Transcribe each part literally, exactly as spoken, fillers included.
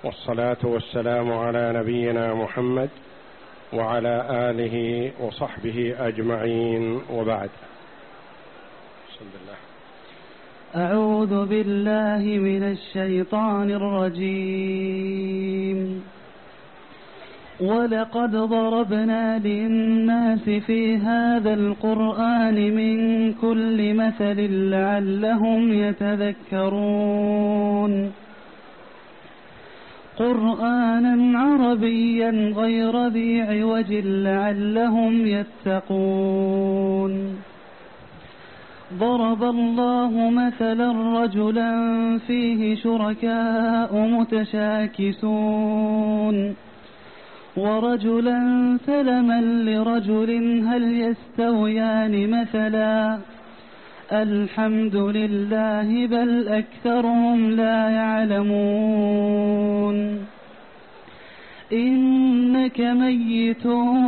والصلاة والسلام على نبينا محمد وعلى آله وصحبه أجمعين، وبعد. بسم الله. أعوذ بالله من الشيطان الرجيم. ولقد ضربنا للناس في هذا القرآن من كل مثل لعلهم يتذكرون. قرآنا عربيا غير ذي عوج لعلهم يتقون. ضرب الله مثلا رجلا فيه شركاء متشاكسون ورجلا سلما لرجل هل يستويان مثلا الحمد لله بل أكثرهم لا يعلمون. إنك ميت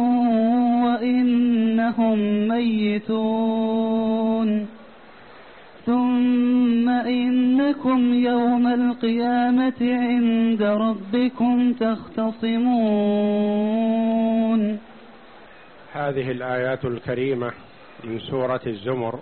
وإنهم ميتون ثم إنكم يوم القيامة عند ربكم تختصمون. هذه الآيات الكريمة من سورة الزمر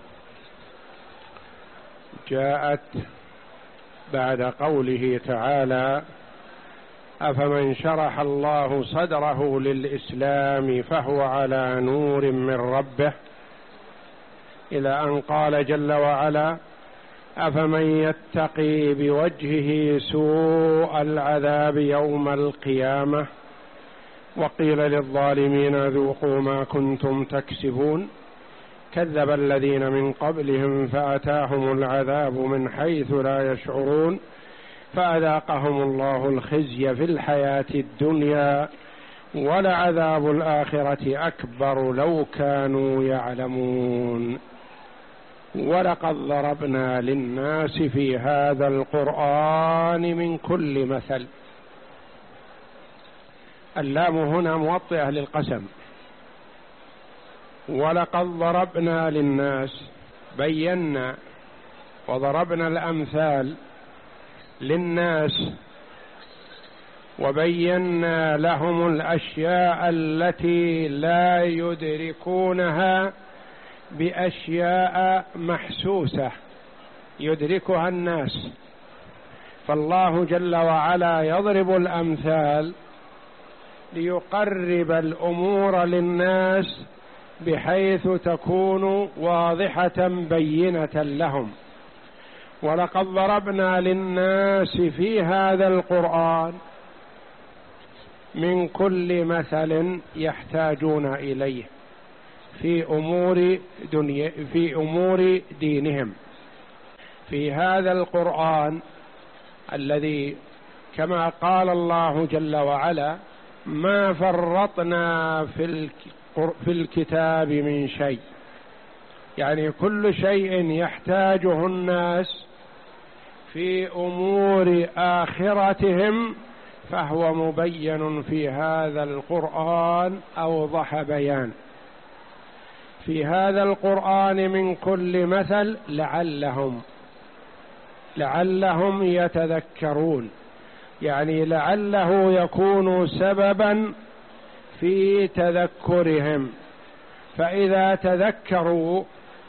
جاءت بعد قوله تعالى: أفمن شرح الله صدره للإسلام فهو على نور من ربه، إلى أن قال جل وعلا: أفمن يتقي بوجهه سوء العذاب يوم القيامة وقيل للظالمين ذوقوا ما كنتم تكسبون كذب الذين من قبلهم فأتاهم العذاب من حيث لا يشعرون فأذاقهم الله الخزي في الحياة الدنيا ولعذاب الآخرة أكبر لو كانوا يعلمون. ولقد ضربنا للناس في هذا القرآن من كل مثل. اللام هنا موطئة للقسم. ولقد ضربنا للناس، بينا وضربنا الأمثال للناس وبينا لهم الأشياء التي لا يدركونها بأشياء محسوسة يدركها الناس. فالله جل وعلا يضرب الأمثال ليقرب الأمور للناس بحيث تكون واضحة بينة لهم. ولقد ضربنا للناس في هذا القرآن من كل مثل يحتاجون إليه في أمور دنيا في أمور دينهم. في هذا القرآن الذي كما قال الله جل وعلا: ما فرطنا في في الكتاب من شيء، يعني كل شيء يحتاجه الناس في أمور آخرتهم فهو مبين في هذا القرآن أوضح بيان. في هذا القرآن من كل مثل لعلهم لعلهم يتذكرون، يعني لعله يكون سببا في تذكرهم، فإذا تذكروا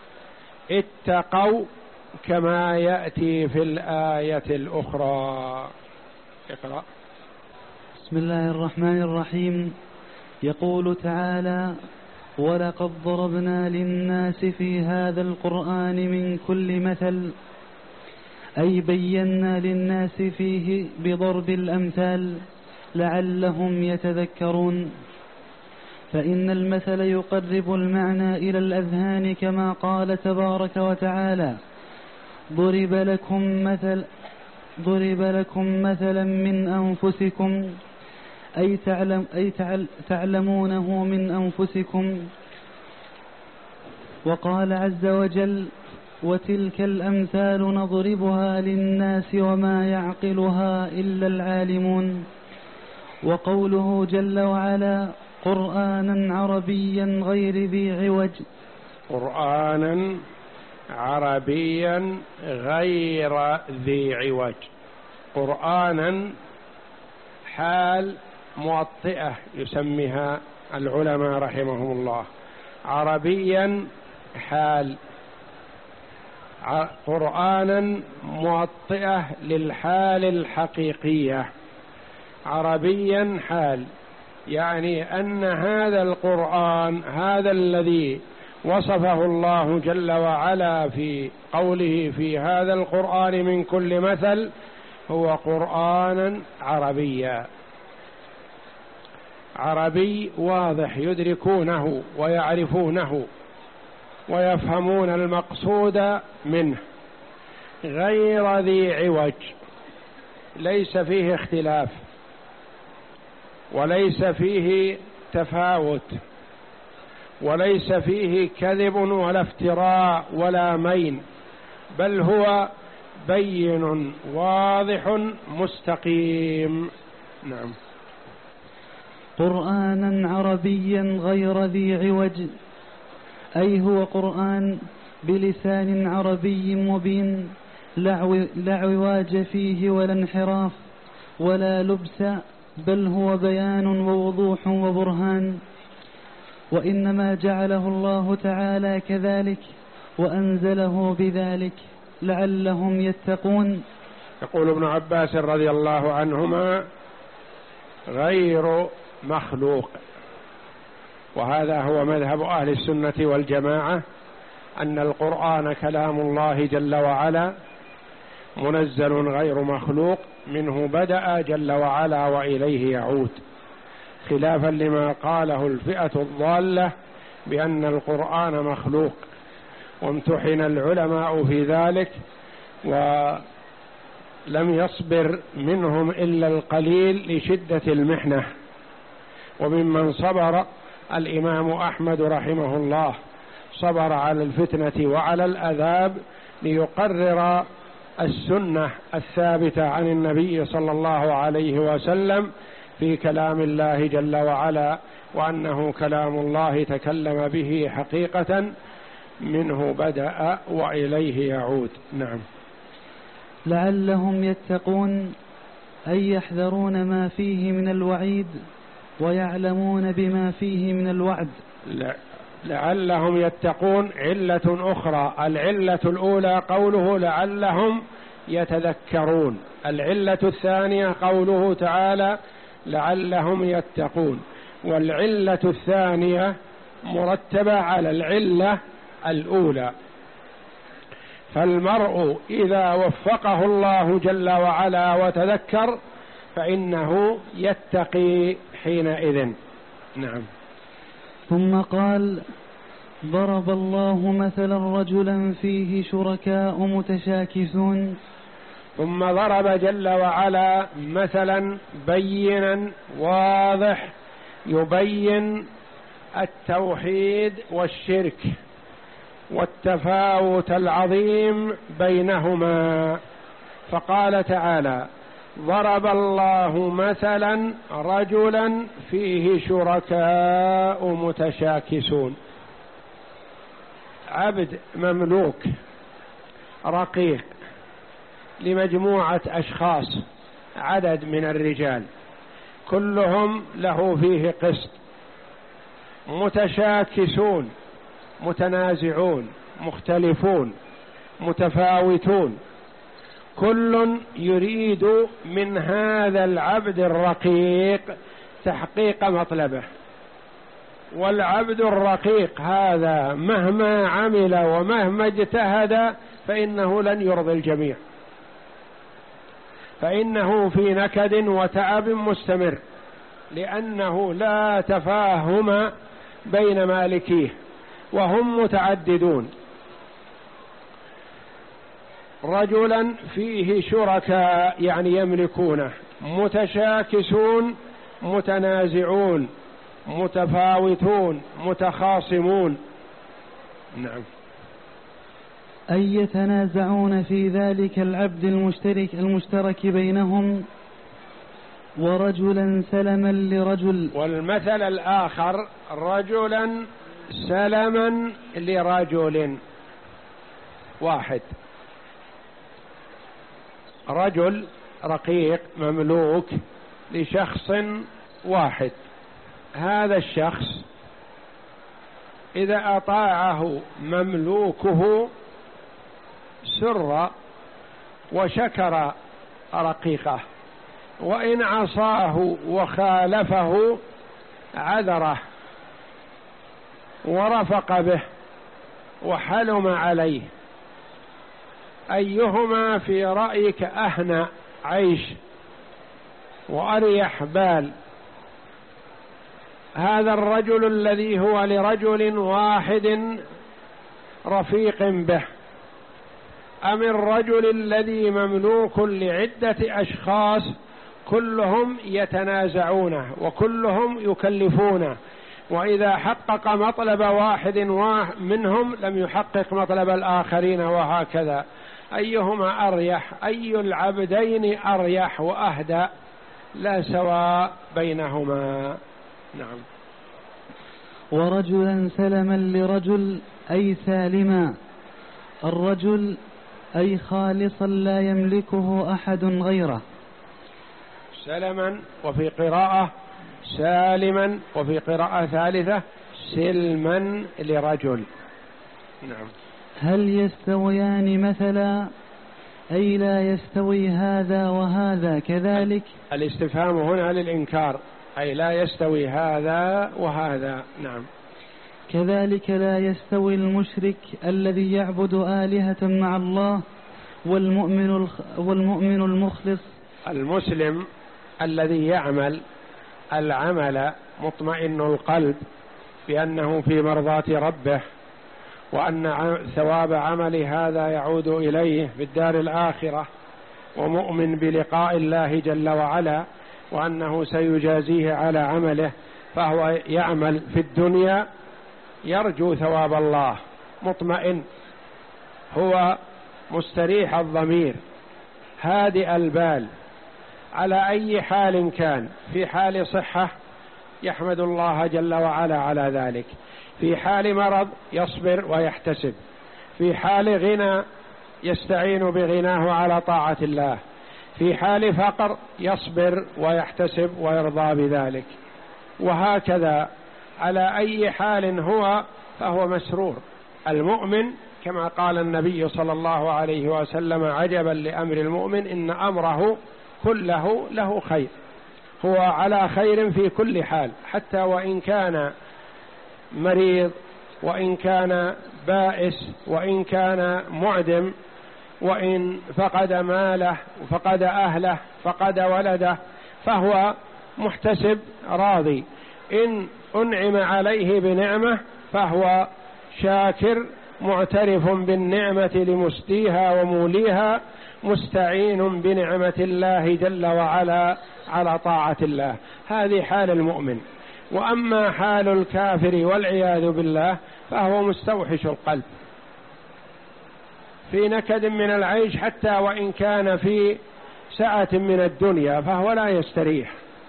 اتقوا كما يأتي في الآية الأخرى. اقرأ. بسم الله الرحمن الرحيم. يقول تعالى: ولقد ضربنا للناس في هذا القرآن من كل مثل، أي بينا للناس فيه بضرب الأمثال لعلهم يتذكرون. فإن المثل يقرب المعنى إلى الأذهان كما قال تبارك وتعالى: ضرب لكم مثل ضرب لكم مثلا من أنفسكم، أي, تعلم أي تعلمونه من أنفسكم. وقال عز وجل: وتلك الأمثال نضربها للناس وما يعقلها إلا العالمون. وقوله جل وعلا: قرآنا عربيا غير ذي عوج. قرآنا عربيا غير ذي عوج. قرآنا حال موطئة يسميها العلماء رحمهم الله. عربيا حال، قرآنا موطئة للحال الحقيقية. عربيا حال يعني أن هذا القرآن، هذا الذي وصفه الله جل وعلا في قوله في هذا القرآن من كل مثل، هو قرآنا عربيا، عربي واضح يدركونه ويعرفونه ويفهمون المقصود منه، غير ذي عوج، ليس فيه اختلاف وليس فيه تفاوت وليس فيه كذب ولا افتراء ولا مين، بل هو بين واضح مستقيم. نعم. قرآنا عربيا غير ذي عوج، أي هو قرآن بلسان عربي مبين، لا عواج فيه ولا انحراف ولا لبس، بل هو بيان ووضوح وبرهان. وإنما جعله الله تعالى كذلك وأنزله بذلك لعلهم يتقون. يقول ابن عباس رضي الله عنهما: غير مخلوق. وهذا هو مذهب أهل السنة والجماعة، أن القرآن كلام الله جل وعلا منزل غير مخلوق، منه بدأ جل وعلا وإليه يعود، خلافا لما قاله الفئة الضالة بأن القرآن مخلوق، وامتحن العلماء في ذلك ولم يصبر منهم إلا القليل لشدة المحنة. وممن صبر الإمام أحمد رحمه الله، صبر على الفتنة وعلى العذاب ليقرر السنة الثابتة عن النبي صلى الله عليه وسلم في كلام الله جل وعلا، وأنه كلام الله تكلم به حقيقة، منه بدأ وإليه يعود. نعم. لعلهم يتقون، أي يحذرون ما فيه من الوعيد ويعلمون بما فيه من الوعد. لا. لعلهم يتقون علة أخرى، العلة الأولى قوله لعلهم يتذكرون، العلة الثانية قوله تعالى لعلهم يتقون، والعلة الثانية مرتبة على العلة الأولى. فالمرء إذا وفقه الله جل وعلا وتذكر فإنه يتقي حينئذ. نعم. ثم قال: ضرب الله مثلا رجلا فيه شركاء متشاكسون. ثم ضرب جل وعلا مثلا بينا واضح يبين التوحيد والشرك والتفاوت العظيم بينهما، فقال تعالى: ضرب الله مثلا رجلا فيه شركاء متشاكسون، عبد مملوك رقيق لمجموعة أشخاص، عدد من الرجال كلهم له فيه قسط، متشاكسون متنازعون مختلفون متفاوتون، كل يريد من هذا العبد الرقيق تحقيق مطلبه، والعبد الرقيق هذا مهما عمل ومهما اجتهد فإنه لن يرضي الجميع، فإنه في نكد وتعب مستمر، لأنه لا تفاهم بين مالكيه وهم متعددون. رجلا فيه شركاء يعني يملكونه، متشاكسون متنازعون متفاوتون متخاصمون. نعم. أي يتنازعون في ذلك العبد المشترك المشترك بينهم، ورجلا سلما لرجل. والمثل الآخر رجلا سلما لرجل واحد، رجل رقيق مملوك لشخص واحد، هذا الشخص إذا أطاعه مملوكه سر وشكر رقيقه، وإن عصاه وخالفه عذره ورفق به وحلم عليه. أيهما في رأيك أهنأ عيش وأريح بال؟ هذا الرجل الذي هو لرجل واحد رفيق به، أم الرجل الذي مملوك لعدة أشخاص كلهم يتنازعونه وكلهم يكلفونه، وإذا حقق مطلب واحد منهم لم يحقق مطلب الآخرين، وهكذا. أيهما أريح؟ أي العبدين أريح وأهدى؟ لا سواء بينهما. نعم. ورجلا سلما لرجل أي سالما، الرجل أي خالصا لا يملكه أحد غيره. سلما، وفي قراءة سالما، وفي قراءة ثالثة سلما لرجل. نعم. هل يستويان مثلا؟ أي لا يستوي هذا وهذا كذلك. الاستفهام هنا للإنكار، أي لا يستوي هذا وهذا. نعم. كذلك لا يستوي المشرك الذي يعبد آلهة مع الله والمؤمن والمؤمن المخلص. المسلم الذي يعمل العمل مطمئن القلب بأنه في مرضاة ربه، وأن ثواب عمل هذا يعود إليه في الدار الآخرة، ومؤمن بلقاء الله جل وعلا وأنه سيجازيه على عمله، فهو يعمل في الدنيا يرجو ثواب الله، مطمئن، هو مستريح الضمير، هادئ البال، على أي حال كان. في حال صحة يحمد الله جل وعلا على ذلك، في حال مرض يصبر ويحتسب، في حال غنى يستعين بغناه على طاعة الله، في حال فقر يصبر ويحتسب ويرضى بذلك، وهكذا على أي حال هو فهو مسرور. المؤمن كما قال النبي صلى الله عليه وسلم: عجبا لأمر المؤمن إن أمره كله له خير، هو على خير في كل حال، حتى وإن كان مريض، وإن كان بائس، وإن كان معدم، وإن فقد ماله وفقد أهله فقد ولده، فهو محتسب راضي. إن أنعم عليه بنعمة فهو شاكر معترف بالنعمة لمسديها وموليها، مستعين بنعمة الله جل وعلا على طاعة الله. هذه حال المؤمن. وأما حال الكافر والعياذ بالله فهو مستوحش القلب، في نكد من العيش، حتى وإن كان في سعة من الدنيا فهو لا يستريح،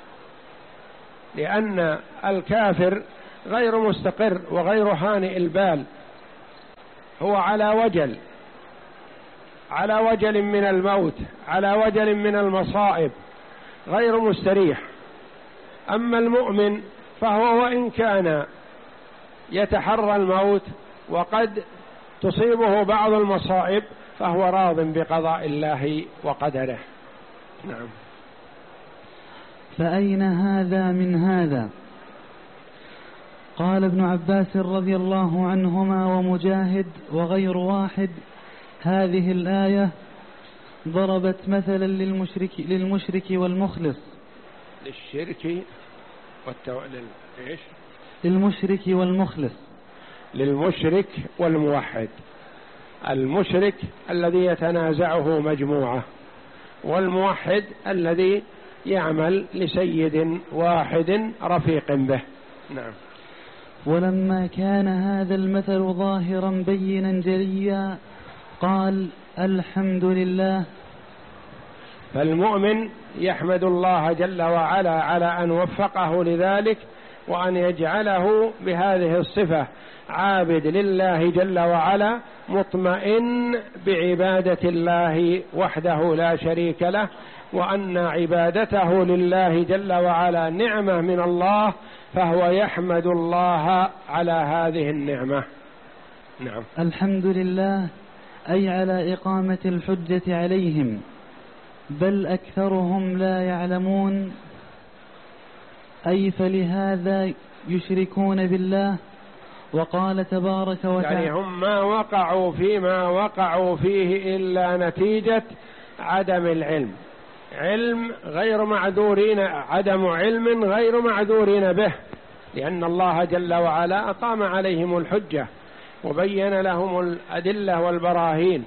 لأن الكافر غير مستقر وغير هانئ البال، هو على وجل، على وجل من الموت، على وجل من المصائب، غير مستريح. أما المؤمن فهو وإن كان يتحرى الموت وقد تصيبه بعض المصائب فهو راض بقضاء الله وقدره. نعم. فأين هذا من هذا؟ قال ابن عباس رضي الله عنهما ومجاهد وغير واحد: هذه الآية ضربت مثلا للمشرك, للمشرك والمخلص. للشرك والتو... لل... للمشرك والمخلص. للمشرك والموحد. المشرك الذي يتنازعه مجموعة، والموحد الذي يعمل لسيد واحد رفيق به. نعم. ولما كان هذا المثل ظاهرا بينا جليا قال: الحمد لله. فالمؤمن يحمد الله جل وعلا على أن وفقه لذلك، وأن يجعله بهذه الصفة عابد لله جل وعلا، مطمئن بعبادة الله وحده لا شريك له، وأن عبادته لله جل وعلا نعمة من الله، فهو يحمد الله على هذه النعمة. نعم. الحمد لله أي على إقامة الحجة عليهم، بل أكثرهم لا يعلمون، أي فلهذا يشركون بالله. وقال تبارك وتعالى يعني هم ما وقعوا فيما وقعوا فيه إلا نتيجة عدم العلم، علم غير معذورين، عدم علم غير معذورين به، لأن الله جل وعلا أقام عليهم الحجة وبين لهم الأدلة والبراهين.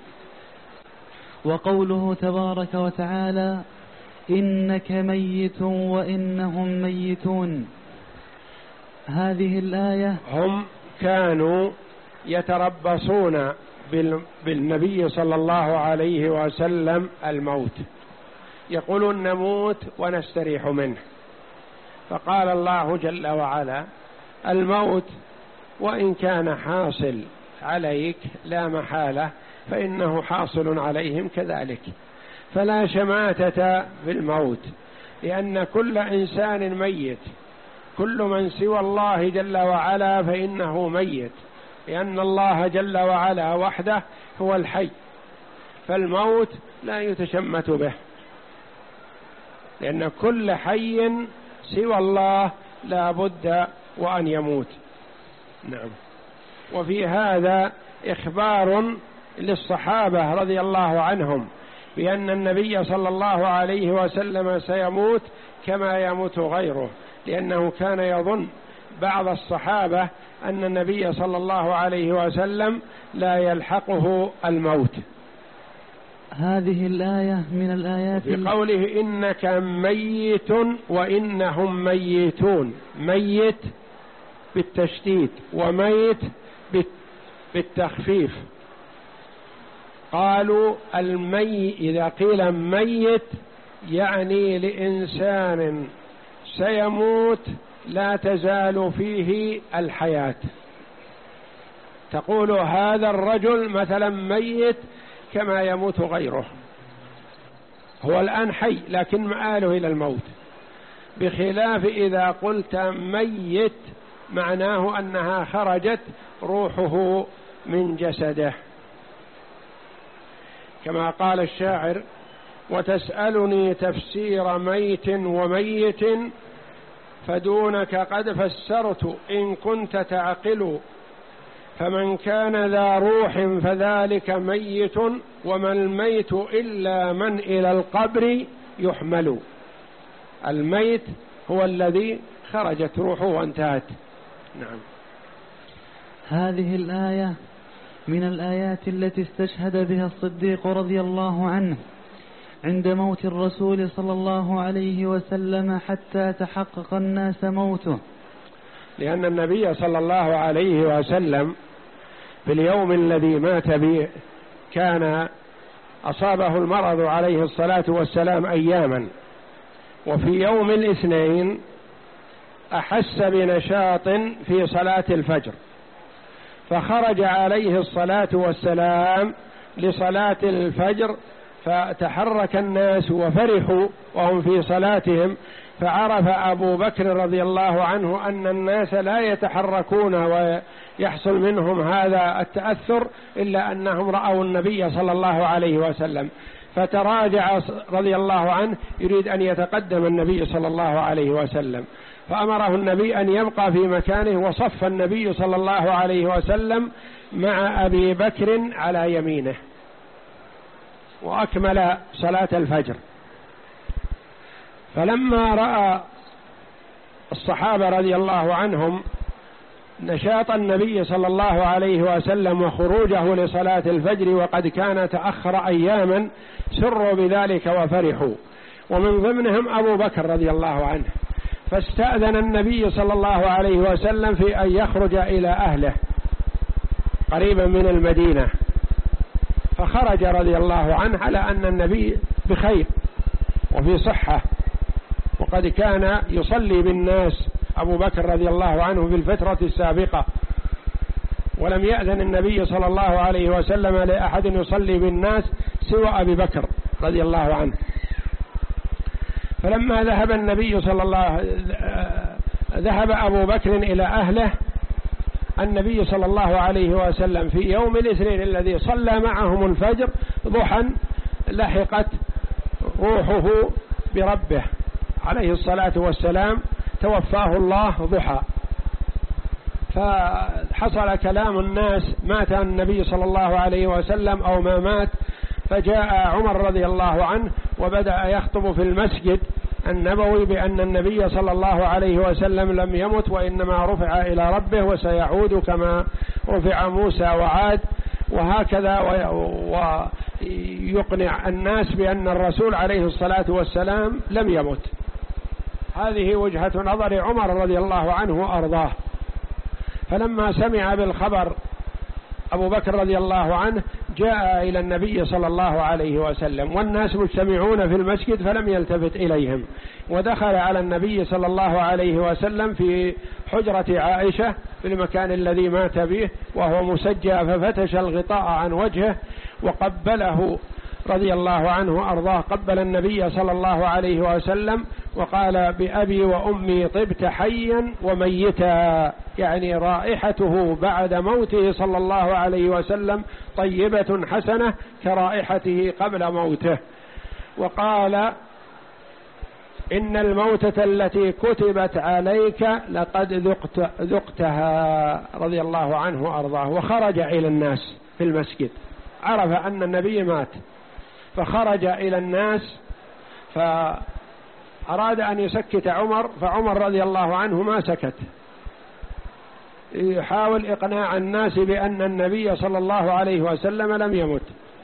وقوله تبارك وتعالى إنك ميت وإنهم ميتون، هذه الآية هم كانوا يتربصون بالنبي صلى الله عليه وسلم الموت، يقولون نموت ونستريح منه، فقال الله جل وعلا الموت وإن كان حاصل عليك لا محالة فإنه حاصل عليهم كذلك، فلا شماتة بالموت، لأن كل إنسان ميت، كل من سوى الله جل وعلا فإنه ميت، لأن الله جل وعلا وحده هو الحي، فالموت لا يتشمت به، لأن كل حي سوى الله لا بد وأن يموت. نعم. وفي هذا إخبار للصحابة رضي الله عنهم بأن النبي صلى الله عليه وسلم سيموت كما يموت غيره، لأنه كان يظن بعض الصحابة أن النبي صلى الله عليه وسلم لا يلحقه الموت. هذه الآية من الآيات بقوله إنك ميت وإنهم ميتون، ميت بالتشديد وميت بالتخفيف. قالوا الميت إذا قيل ميت يعني لإنسان سيموت لا تزال فيه الحياة، تقول هذا الرجل مثلا ميت كما يموت غيره، هو الآن حي لكن مآله إلى الموت، بخلاف إذا قلت ميت معناه أنها خرجت روحه من جسده، كما قال الشاعر وتسألني تفسير ميت وميت فدونك قد فسرت إن كنت تعقل، فمن كان ذا روح فذلك ميت وما الميت إلا من إلى القبر يحمل. الميت هو الذي خرجت روحه وانتهت. نعم. هذه الآية من الآيات التي استشهد بها الصديق رضي الله عنه عند موت الرسول صلى الله عليه وسلم حتى تحقق الناس موته، لأن النبي صلى الله عليه وسلم في اليوم الذي مات به كان أصابه المرض عليه الصلاة والسلام أياما، وفي يوم الاثنين أحس بنشاط في صلاة الفجر، فخرج عليه الصلاة والسلام لصلاة الفجر، فتحرك الناس وفرحوا وهم في صلاتهم، فعرف أبو بكر رضي الله عنه أن الناس لا يتحركون ويحصل منهم هذا التأثر إلا أنهم رأوا النبي صلى الله عليه وسلم، فتراجع رضي الله عنه يريد أن يتقدم النبي صلى الله عليه وسلم، فأمره النبي أن يبقى في مكانه، وصف النبي صلى الله عليه وسلم مع أبي بكر على يمينه وأكمل صلاة الفجر. فلما رأى الصحابة رضي الله عنهم نشاط النبي صلى الله عليه وسلم وخروجه لصلاة الفجر وقد كان تأخر أياما سروا بذلك وفرحوا، ومن ضمنهم أبو بكر رضي الله عنه، فاستأذن النبي صلى الله عليه وسلم في أن يخرج إلى أهله قريبا من المدينة، فخرج رضي الله عنه على أن النبي بخير وفي صحة، وقد كان يصلي بالناس أبو بكر رضي الله عنه في الفترة السابقة، ولم يأذن النبي صلى الله عليه وسلم لأحد يصلي بالناس سوى أبي بكر رضي الله عنه. فلما ذهب النبي صلى الله ذهب أبو بكر إلى أهله، النبي صلى الله عليه وسلم في يوم الاثنين الذي صلى معهم الفجر ضحى لحقت روحه بربه عليه الصلاة والسلام، توفاه الله ضحى. فحصل كلام الناس مات النبي صلى الله عليه وسلم أو ما مات، فجاء عمر رضي الله عنه وبدأ يخطب في المسجد النبوي بأن النبي صلى الله عليه وسلم لم يمت وإنما رفع إلى ربه وسيعود كما رفع موسى وعاد، وهكذا ويقنع الناس بأن الرسول عليه الصلاة والسلام لم يمت. هذه وجهة نظر عمر رضي الله عنه وأرضاه. فلما سمع بالخبر أبو بكر رضي الله عنه جاء إلى النبي صلى الله عليه وسلم والناس مجتمعون في المسجد فلم يلتفت إليهم، ودخل على النبي صلى الله عليه وسلم في حجرة عائشة في المكان الذي مات به وهو مسجى، ففتش الغطاء عن وجهه وقبله رضي الله عنه أرضاه، قبل النبي صلى الله عليه وسلم وقال بأبي وأمي طبت حيا وميتا، يعني رائحته بعد موته صلى الله عليه وسلم طيبة حسنة كرائحته قبل موته. وقال إن الموتة التي كتبت عليك لقد ذقت ذقتها رضي الله عنه وأرضاه. وخرج إلى الناس في المسجد، عرف أن النبي مات فخرج إلى الناس، فأراد أن يسكت عمر، فعمر رضي الله عنه ما سكت، يحاول إقناع الناس بأن النبي صلى الله عليه وسلم لم يمت.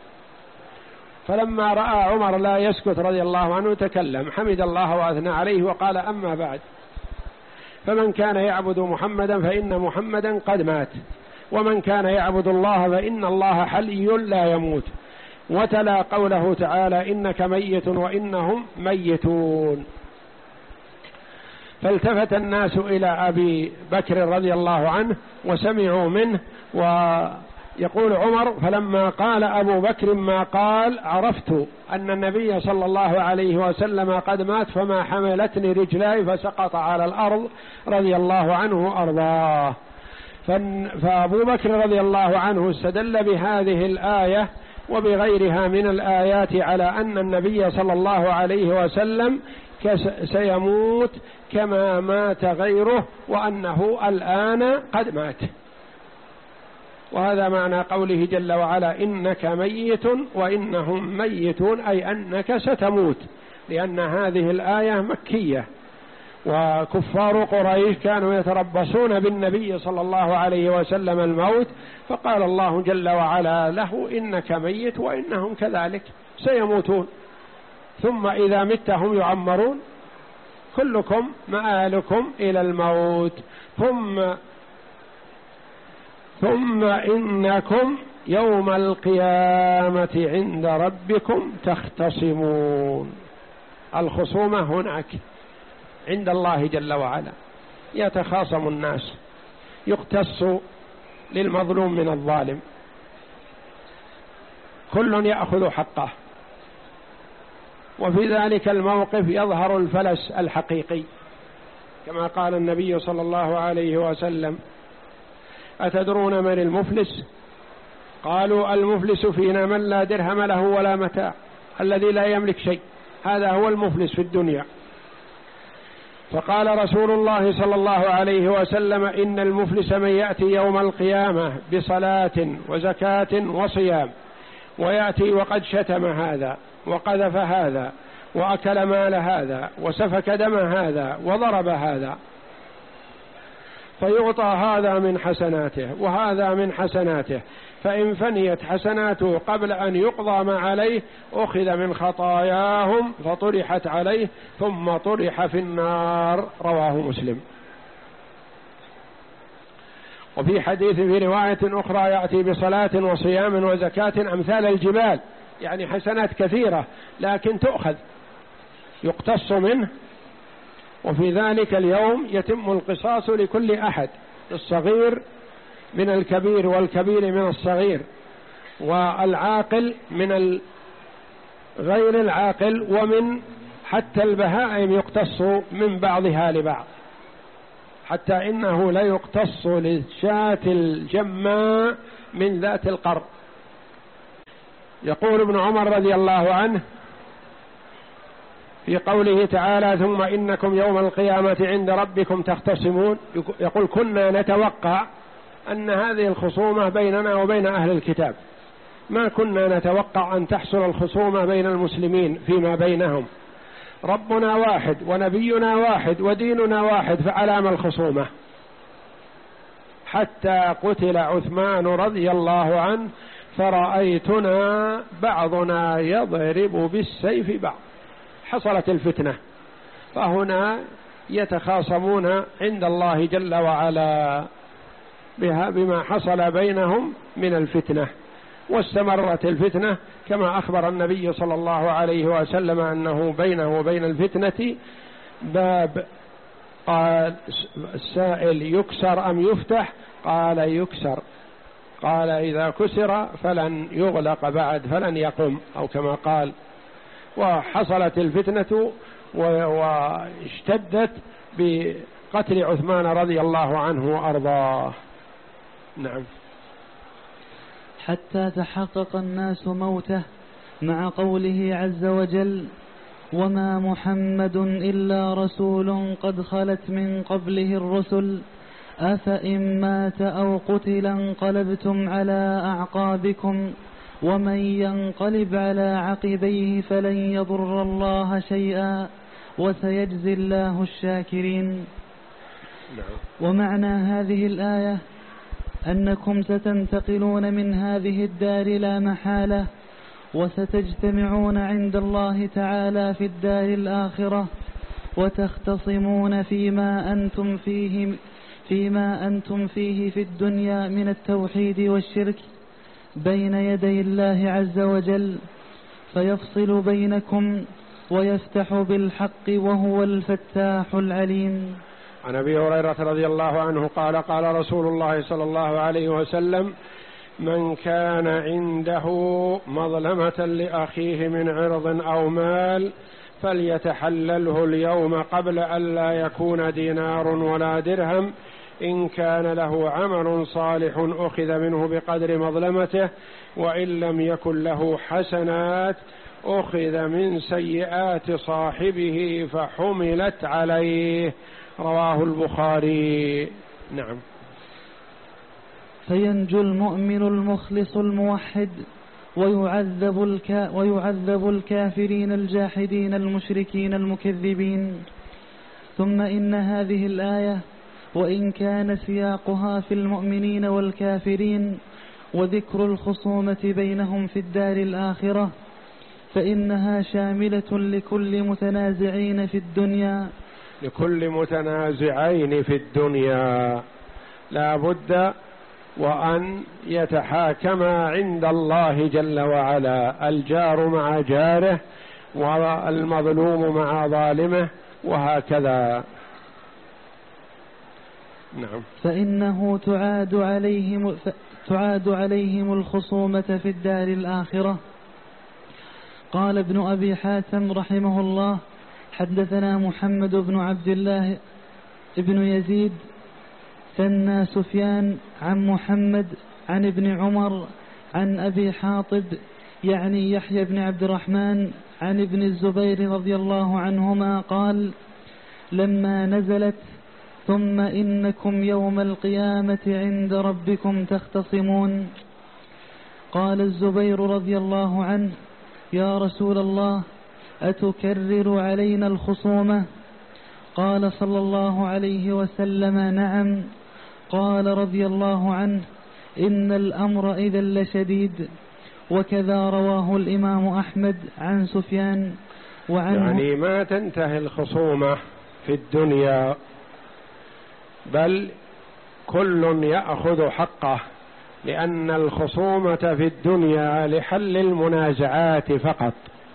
فلما رأى عمر لا يسكت رضي الله عنه تكلم، حمد الله وأثنى عليه وقال أما بعد، فمن كان يعبد محمدا فإن محمدا قد مات، ومن كان يعبد الله فإن الله حي لا يموت. وتلا قوله تعالى إنك ميت وإنهم ميتون. فالتفت الناس إلى أبي بكر رضي الله عنه وسمعوا منه. ويقول عمر فلما قال أبو بكر ما قال عرفت أن النبي صلى الله عليه وسلم قد مات، فما حملتني رجلاي فسقط على الأرض رضي الله عنه وأرضاه. فأبو بكر رضي الله عنه استدل بهذه الآية وبغيرها من الآيات على أن النبي صلى الله عليه وسلم سيموت كما مات غيره، وأنه الآن قد مات. وهذا معنى قوله جل وعلا إنك ميت وإنهم ميتون، أي أنك ستموت، لأن هذه الآية مكية، وكفار قريش كانوا يتربصون بالنبي صلى الله عليه وسلم الموت، فقال الله جل وعلا له إنك ميت وإنهم كذلك سيموتون، ثم إذا مت هم يعمرون، كلكم مآلكم إلى الموت، ثم ثم إنكم يوم القيامة عند ربكم تختصمون. الخصومة هناك عند الله جل وعلا، يتخاصم الناس، يقتص للمظلوم من الظالم، كل يأخذ حقه. وفي ذلك الموقف يظهر الفلس الحقيقي، كما قال النبي صلى الله عليه وسلم أتدرون من المفلس؟ قالوا المفلس فينا من لا درهم له ولا متاع، الذي لا يملك شيء، هذا هو المفلس في الدنيا. فقال رسول الله صلى الله عليه وسلم إن المفلس من يأتي يوم القيامة بصلاة وزكاة وصيام، ويأتي وقد شتم هذا وقذف هذا وأكل مال هذا وسفك دم هذا وضرب هذا، فيعطى هذا من حسناته وهذا من حسناته، فإن فنيت حسناته قبل أن يقضى ما عليه أخذ من خطاياهم فطرحت عليه ثم طرح في النار. رواه مسلم. وفي حديث في رواية أخرى يأتي بصلاة وصيام وزكاة أمثال الجبال، يعني حسنات كثيرة لكن تؤخذ يقتص منه. وفي ذلك اليوم يتم القصاص لكل أحد، الصغير من الكبير والكبير من الصغير، والعاقل من غير العاقل، ومن حتى البهائم يقتص من بعضها لبعض، حتى إنه لا يقتص للشاة الجماء من ذات القر. يقول ابن عمر رضي الله عنه في قوله تعالى ثم إنكم يوم القيامة عند ربكم تختصمون، يقول كنا نتوقع أن هذه الخصومة بيننا وبين أهل الكتاب، ما كنا نتوقع أن تحصل الخصومة بين المسلمين فيما بينهم، ربنا واحد ونبينا واحد وديننا واحد، فعلام الخصومة؟ حتى قتل عثمان رضي الله عنه فرأيتنا بعضنا يضرب بالسيف بعض، حصلت الفتنة، فهنا يتخاصمون عند الله جل وعلا بها بما حصل بينهم من الفتنة. واستمرت الفتنة كما أخبر النبي صلى الله عليه وسلم أنه بينه وبين الفتنة باب، قال السائل يكسر أم يفتح؟ قال يكسر، قال إذا كسر فلن يغلق بعد فلن يقوم، أو كما قال. وحصلت الفتنة واشتدت بقتل عثمان رضي الله عنه وأرضاه. نعم. حتى تحقق الناس موته، مع قوله عز وجل وما محمد إلا رسول قد خلت من قبله الرسل أفإن مات أو قتل انقلبتم على أعقابكم ومن ينقلب على عقبيه فلن يضر الله شيئا وسيجزي الله الشاكرين. ومعنى هذه الآية أنكم ستنتقلون من هذه الدار لا محالة، وستجتمعون عند الله تعالى في الدار الآخرة، وتختصمون فيما أنتم فيه فيما أنتم فيه في الدنيا من التوحيد والشرك بين يدي الله عز وجل، فيفصل بينكم ويفتح بالحق وهو الفتاح العليم. عن أبي هريرة رضي الله عنه قال قال رسول الله صلى الله عليه وسلم من كان عنده مظلمة لأخيه من عرض أو مال فليتحلله اليوم قبل أن لا يكون دينار ولا درهم، إن كان له عمل صالح أخذ منه بقدر مظلمته، وإن لم يكن له حسنات أخذ من سيئات صاحبه فحملت عليه. رواه البخاري. نعم. فينجو المؤمن المخلص الموحد ويعذب, الكا ويعذب الكافرين الجاحدين المشركين المكذبين. ثم إن هذه الآية وإن كان سياقها في المؤمنين والكافرين وذكر الخصومة بينهم في الدار الآخرة، فإنها شاملة لكل متنازعين في الدنيا لكل متنازعين في الدنيا لا بد وأن يتحاكما عند الله جل وعلا، الجار مع جاره والمظلوم مع ظالمه وهكذا. نعم. فإنه تعاد عليهم تعاد عليهم الخصومة في الدار الآخرة. قال ابن أبي حاتم رحمه الله حدثنا محمد بن عبد الله ابن يزيد ثنى سفيان عن محمد عن ابن عمر عن أبي حاطب يعني يحيى بن عبد الرحمن عن ابن الزبير رضي الله عنهما قال لما نزلت ثم إنكم يوم القيامة عند ربكم تختصمون، قال الزبير رضي الله عنه يا رسول الله أتكرر علينا الخصومة؟ قال صلى الله عليه وسلم نعم. قال رضي الله عنه إن الأمر إذا لشديد. وكذا رواه الإمام أحمد عن سفيان وعنه. يعني ما تنتهي الخصومة في الدنيا، بل كل يأخذ حقه، لأن الخصومة في الدنيا لحل المنازعات فقط.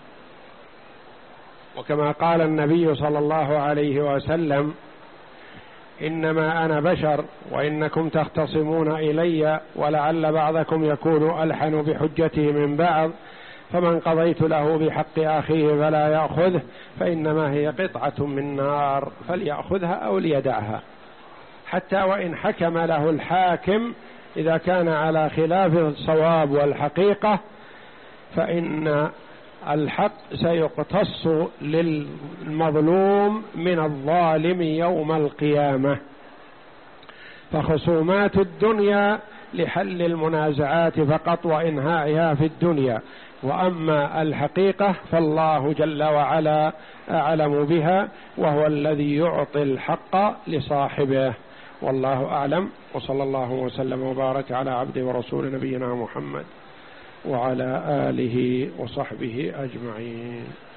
وكما قال النبي صلى الله عليه وسلم إنما أنا بشر وإنكم تختصمون إلي ولعل بعضكم يكون ألحن بحجته من بعض، فمن قضيت له بحق أخيه فلا يأخذه فإنما هي قطعة من نار فليأخذها أو ليدعها. حتى وإن حكم له الحاكم إذا كان على خلاف الصواب والحقيقة فإن الحق سيقتص للمظلوم من الظالم يوم القيامة. فخصومات الدنيا لحل المنازعات فقط وإنهائها في الدنيا، وأما الحقيقة فالله جل وعلا أعلم بها، وهو الذي يعطي الحق لصاحبه. والله أعلم، وصلى الله وسلم وبارك على عبده ورسول نبينا محمد وعلى آله وصحبه أجمعين.